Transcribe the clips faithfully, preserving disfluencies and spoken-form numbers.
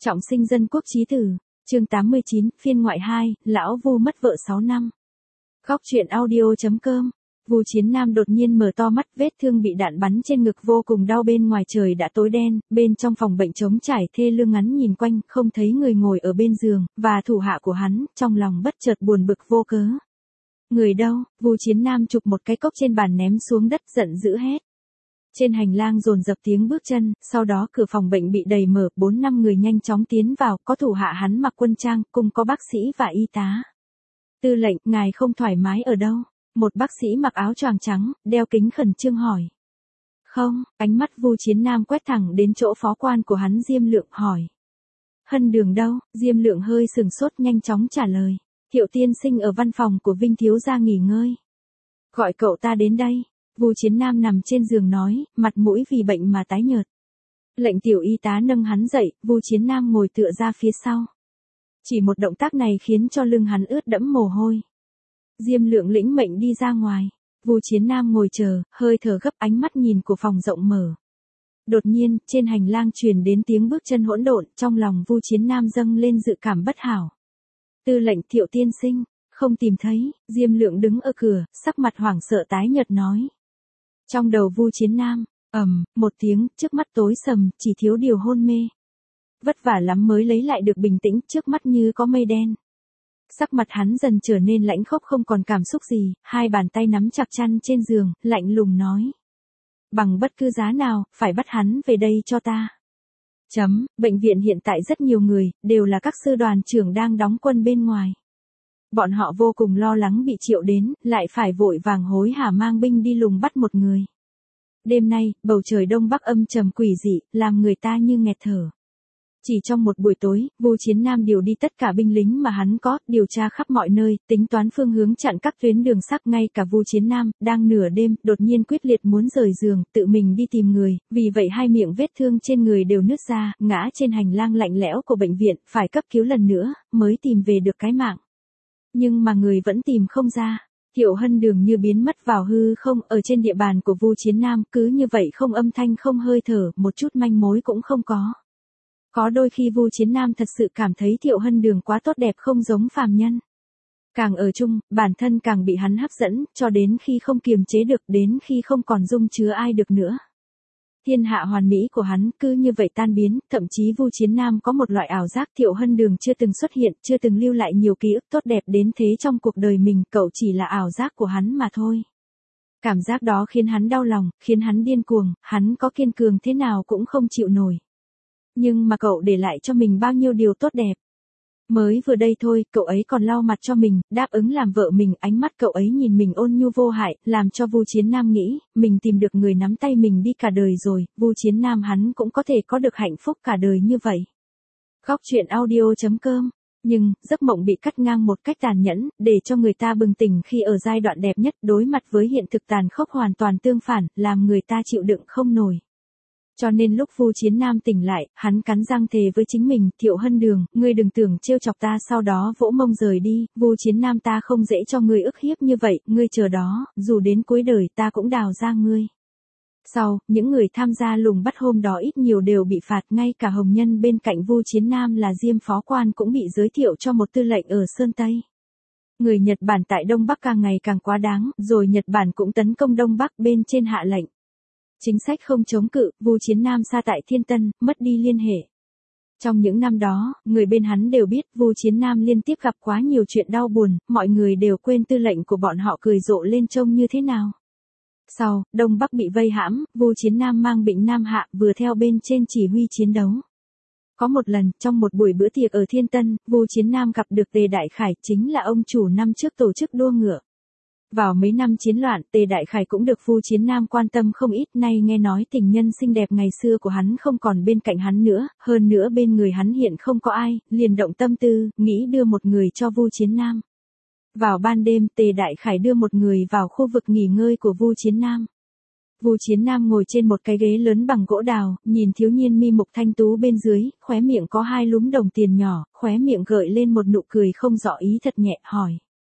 Trọng sinh dân quốc chí tử, chương tám mươi chín, phiên ngoại hai, lão Vu mất vợ sáu năm. Góc truyện audio chấm com. Vu Chiến Nam đột nhiên mở to mắt, vết thương bị đạn bắn trên ngực vô cùng đau, bên ngoài trời đã tối đen, bên trong phòng bệnh trống trải thê lương, ngắn nhìn quanh, không thấy người ngồi ở bên giường, và thủ hạ của hắn, trong lòng bất chợt buồn bực vô cớ. Người đâu? Vu Chiến Nam chụp một cái cốc trên bàn ném xuống đất, giận dữ hét. Trên hành lang dồn dập tiếng bước chân, sau đó cửa phòng bệnh bị đẩy mở, bốn năm người nhanh chóng tiến vào, có thủ hạ hắn mặc quân trang, cùng có bác sĩ và y tá. Tư lệnh, ngài không thoải mái ở đâu? Một bác sĩ mặc áo choàng trắng, đeo kính khẩn trương hỏi. Không, ánh mắt Vu Chiến Nam quét thẳng đến chỗ phó quan của hắn Diêm Lượng, hỏi. Hân Đường đâu? Diêm Lượng hơi sừng sốt, nhanh chóng trả lời. Thiệu tiên sinh ở văn phòng của Vinh thiếu gia nghỉ ngơi. Gọi cậu ta đến đây. Vu Chiến Nam nằm trên giường nói, mặt mũi vì bệnh mà tái nhợt. Lệnh tiểu y tá nâng hắn dậy, Vu Chiến Nam ngồi tựa ra phía sau. Chỉ một động tác này khiến cho lưng hắn ướt đẫm mồ hôi. Diêm Lượng lĩnh mệnh đi ra ngoài. Vu Chiến Nam ngồi chờ, hơi thở gấp, ánh mắt nhìn của phòng rộng mở. Đột nhiên, trên hành lang truyền đến tiếng bước chân hỗn độn, trong lòng Vu Chiến Nam dâng lên dự cảm bất hảo. Tư lệnh, Thiệu tiên sinh, không tìm thấy. Diêm Lượng đứng ở cửa, sắc mặt hoảng sợ tái nhợt nói. Trong đầu Vu Chiến Nam, ầm, một tiếng, trước mắt tối sầm, chỉ thiếu điều hôn mê. Vất vả lắm mới lấy lại được bình tĩnh, trước mắt như có mây đen. Sắc mặt hắn dần trở nên lãnh khốc, không còn cảm xúc gì, hai bàn tay nắm chặt chăn trên giường, lạnh lùng nói. Bằng bất cứ giá nào, phải bắt hắn về đây cho ta. Chấm, bệnh viện hiện tại rất nhiều người, đều là các sư đoàn trưởng đang đóng quân bên ngoài. Bọn họ vô cùng lo lắng bị triệu đến, lại phải vội vàng hối hả mang binh đi lùng bắt một người. Đêm nay, bầu trời đông bắc âm trầm quỷ dị, làm người ta như nghẹt thở. Chỉ trong một buổi tối, Vu Chiến Nam điều đi tất cả binh lính mà hắn có, điều tra khắp mọi nơi, tính toán phương hướng chặn các tuyến đường sắt. Ngay cả Vu Chiến Nam, đang nửa đêm, đột nhiên quyết liệt muốn rời giường, tự mình đi tìm người, vì vậy hai miệng vết thương trên người đều nứt ra, ngã trên hành lang lạnh lẽo của bệnh viện, phải cấp cứu lần nữa, mới tìm về được cái mạng. Nhưng mà người vẫn tìm không ra. Thiệu Hân Đường như biến mất vào hư không, ở trên địa bàn của Vu Chiến Nam, cứ như vậy không âm thanh không hơi thở, một chút manh mối cũng không có. Có đôi khi Vu Chiến Nam thật sự cảm thấy Thiệu Hân Đường quá tốt đẹp, không giống phàm nhân. Càng ở chung, bản thân càng bị hắn hấp dẫn, cho đến khi không kiềm chế được, đến khi không còn dung chứa ai được nữa. Thiên hạ hoàn mỹ của hắn cứ như vậy tan biến, thậm chí Vu Chiến Nam có một loại ảo giác Thiệu Hân Đường chưa từng xuất hiện, chưa từng lưu lại nhiều ký ức tốt đẹp đến thế trong cuộc đời mình, cậu chỉ là ảo giác của hắn mà thôi. Cảm giác đó khiến hắn đau lòng, khiến hắn điên cuồng, hắn có kiên cường thế nào cũng không chịu nổi. Nhưng mà cậu để lại cho mình bao nhiêu điều tốt đẹp. Mới vừa đây thôi, cậu ấy còn lau mặt cho mình, đáp ứng làm vợ mình, ánh mắt cậu ấy nhìn mình ôn nhu vô hại, làm cho Vu Chiến Nam nghĩ, mình tìm được người nắm tay mình đi cả đời rồi, Vu Chiến Nam hắn cũng có thể có được hạnh phúc cả đời như vậy. Góc truyện audio chấm com. Nhưng, giấc mộng bị cắt ngang một cách tàn nhẫn, để cho người ta bừng tỉnh khi ở giai đoạn đẹp nhất, đối mặt với hiện thực tàn khốc hoàn toàn tương phản, làm người ta chịu đựng không nổi. Cho nên lúc Vu Chiến Nam tỉnh lại, hắn cắn răng thề với chính mình, Thiệu Hân Đường, ngươi đừng tưởng trêu chọc ta, sau đó vỗ mông rời đi, Vu Chiến Nam ta không dễ cho ngươi ức hiếp như vậy, ngươi chờ đó, dù đến cuối đời ta cũng đào ra ngươi. Sau, những người tham gia lùng bắt hôm đó ít nhiều đều bị phạt, ngay cả hồng nhân bên cạnh Vu Chiến Nam là Diêm phó quan cũng bị giới thiệu cho một tư lệnh ở Sơn Tây. Người Nhật Bản tại Đông Bắc càng ngày càng quá đáng, rồi Nhật Bản cũng tấn công Đông Bắc, bên trên hạ lệnh. Chính sách không chống cự, Vu Chiến Nam xa tại Thiên Tân, mất đi liên hệ. Trong những năm đó, người bên hắn đều biết Vu Chiến Nam liên tiếp gặp quá nhiều chuyện đau buồn, mọi người đều quên tư lệnh của bọn họ cười rộ lên trông như thế nào. Sau, Đông Bắc bị vây hãm, Vu Chiến Nam mang binh Nam hạ, vừa theo bên trên chỉ huy chiến đấu. Có một lần, trong một buổi bữa tiệc ở Thiên Tân, Vu Chiến Nam gặp được Tề Đại Khải, chính là ông chủ năm trước tổ chức đua ngựa. Vào mấy năm chiến loạn, Tề Đại Khải cũng được Vu Chiến Nam quan tâm không ít, nay nghe nói tình nhân xinh đẹp ngày xưa của hắn không còn bên cạnh hắn nữa, hơn nữa bên người hắn hiện không có ai, liền động tâm tư, nghĩ đưa một người cho Vu Chiến Nam. Vào ban đêm, Tề Đại Khải đưa một người vào khu vực nghỉ ngơi của Vu Chiến Nam. Vu Chiến Nam ngồi trên một cái ghế lớn bằng gỗ đào, nhìn thiếu niên mi mục thanh tú bên dưới, khóe miệng có hai lúm đồng tiền nhỏ, khóe miệng gợi lên một nụ cười không rõ ý thật nhẹ, hỏi.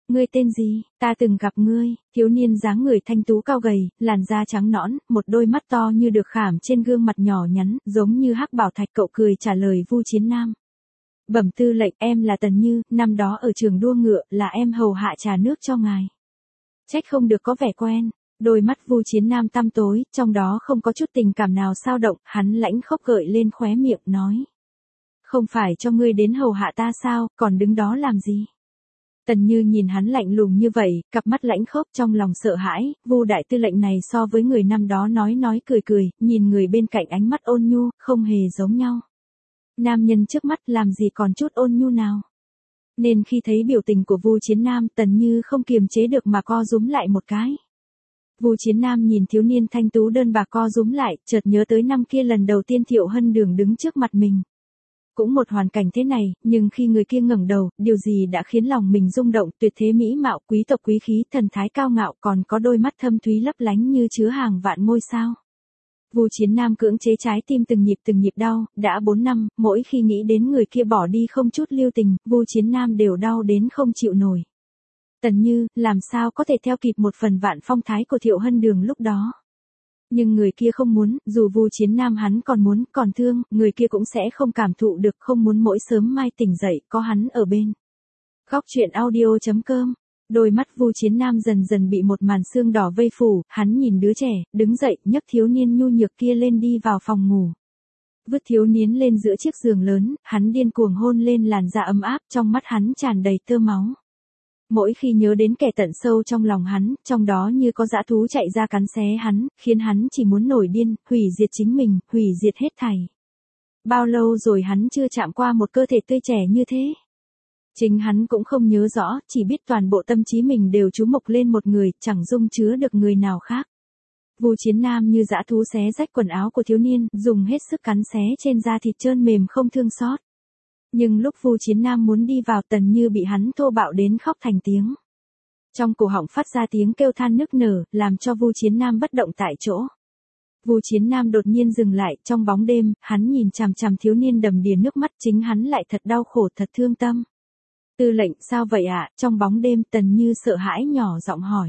Ngươi tên gì, ta từng gặp ngươi, thiếu niên dáng người thanh tú cao gầy, làn da trắng nõn, một đôi mắt to như được khảm trên gương mặt nhỏ nhắn, giống như hắc bảo thạch. Cậu cười trả lời Vu Chiến Nam. Bẩm tư lệnh, em là Tần Như, năm đó ở trường đua ngựa, là em hầu hạ trà nước cho ngài. Trách không được có vẻ quen. Đôi mắt Vu Chiến Nam tăm tối, trong đó không có chút tình cảm nào dao động, hắn lãnh khốc gợi lên khóe miệng, nói. Không phải cho ngươi đến hầu hạ ta sao, còn đứng đó làm gì? Tần Như nhìn hắn lạnh lùng như vậy, cặp mắt lãnh khốc trong lòng sợ hãi. Vu đại tư lệnh này so với người năm đó nói nói cười cười, nhìn người bên cạnh ánh mắt ôn nhu, không hề giống nhau. Nam nhân trước mắt làm gì còn chút ôn nhu nào. Nên khi thấy biểu tình của Vu Chiến Nam, Tần Như không kiềm chế được mà co rúm lại một cái. Vu Chiến Nam nhìn thiếu niên thanh tú đơn bạc co rúm lại, chợt nhớ tới năm kia lần đầu tiên Thiệu Hân Đường đứng trước mặt mình. Cũng một hoàn cảnh thế này, nhưng khi người kia ngẩng đầu, điều gì đã khiến lòng mình rung động, tuyệt thế mỹ mạo, quý tộc quý khí, thần thái cao ngạo, còn có đôi mắt thâm thúy lấp lánh như chứa hàng vạn ngôi sao. Vu Chiến Nam cưỡng chế trái tim từng nhịp từng nhịp đau, đã bốn năm, mỗi khi nghĩ đến người kia bỏ đi không chút lưu tình, Vu Chiến Nam đều đau đến không chịu nổi. Tần Như, làm sao có thể theo kịp một phần vạn phong thái của Thiệu Hân Đường lúc đó. Nhưng người kia không muốn, dù Vu Chiến Nam hắn còn muốn, còn thương, người kia cũng sẽ không cảm thụ được, không muốn mỗi sớm mai tỉnh dậy, có hắn ở bên. Góc truyện audio chấm com. Đôi mắt Vu Chiến Nam dần dần bị một màn sương đỏ vây phủ, hắn nhìn đứa trẻ, đứng dậy, nhấc thiếu niên nhu nhược kia lên đi vào phòng ngủ. Vứt thiếu niên lên giữa chiếc giường lớn, hắn điên cuồng hôn lên làn da ấm áp, trong mắt hắn tràn đầy tơ máu. Mỗi khi nhớ đến kẻ tận sâu trong lòng hắn, trong đó như có dã thú chạy ra cắn xé hắn, khiến hắn chỉ muốn nổi điên, hủy diệt chính mình, hủy diệt hết thảy. Bao lâu rồi hắn chưa chạm qua một cơ thể tươi trẻ như thế? Chính hắn cũng không nhớ rõ, chỉ biết toàn bộ tâm trí mình đều chú mục lên một người, chẳng dung chứa được người nào khác. Vu Chiến Nam như dã thú xé rách quần áo của thiếu niên, dùng hết sức cắn xé trên da thịt trơn mềm không thương xót. Nhưng lúc Vu Chiến Nam muốn đi vào, Tần Như bị hắn thô bạo đến khóc thành tiếng. Trong cổ họng phát ra tiếng kêu than nức nở, làm cho Vu Chiến Nam bất động tại chỗ. Vu Chiến Nam đột nhiên dừng lại, trong bóng đêm, hắn nhìn chằm chằm thiếu niên đầm đìa nước mắt, chính hắn lại thật đau khổ, thật thương tâm. Tư lệnh, sao vậy ạ? À? Trong bóng đêm, Tần Như sợ hãi nhỏ giọng hỏi.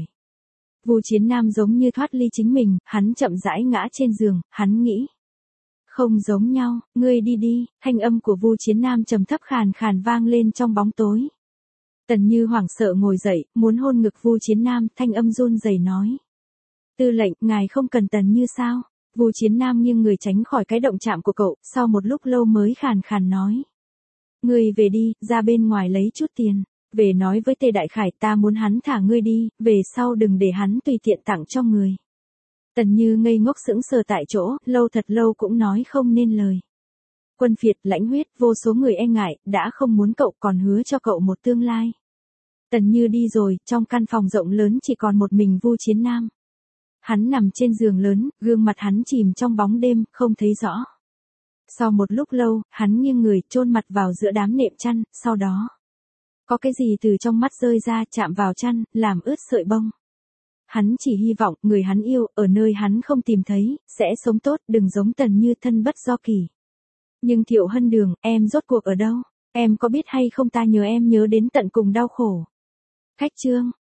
Vu Chiến Nam giống như thoát ly chính mình, hắn chậm rãi ngã trên giường, hắn nghĩ. Không giống nhau, ngươi đi đi, thanh âm của Vu Chiến Nam trầm thấp khàn khàn vang lên trong bóng tối. Tần Như hoảng sợ ngồi dậy, muốn hôn ngực Vu Chiến Nam, thanh âm run rẩy nói. Tư lệnh, ngài không cần Tần Như sao? Vu Chiến Nam nghiêng người tránh khỏi cái động chạm của cậu, sau một lúc lâu mới khàn khàn nói. Ngươi về đi, ra bên ngoài lấy chút tiền, về nói với Tề Đại Khải ta muốn hắn thả ngươi đi, về sau đừng để hắn tùy tiện tặng cho người. Tần Như ngây ngốc sững sờ tại chỗ, lâu thật lâu cũng nói không nên lời. Quân phiệt, lãnh huyết, vô số người e ngại, đã không muốn cậu còn hứa cho cậu một tương lai. Tần Như đi rồi, trong căn phòng rộng lớn chỉ còn một mình Vu Chiến Nam. Hắn nằm trên giường lớn, gương mặt hắn chìm trong bóng đêm, không thấy rõ. Sau một lúc lâu, hắn nghiêng người, chôn mặt vào giữa đám nệm chăn, sau đó. Có cái gì từ trong mắt rơi ra, chạm vào chăn, làm ướt sợi bông. Hắn chỉ hy vọng, người hắn yêu, ở nơi hắn không tìm thấy, sẽ sống tốt, đừng giống Tần Như thân bất do kỳ. Nhưng Thiệu Hân Đường, em rốt cuộc ở đâu? Em có biết hay không ta nhớ em nhớ đến tận cùng đau khổ. Khách chương.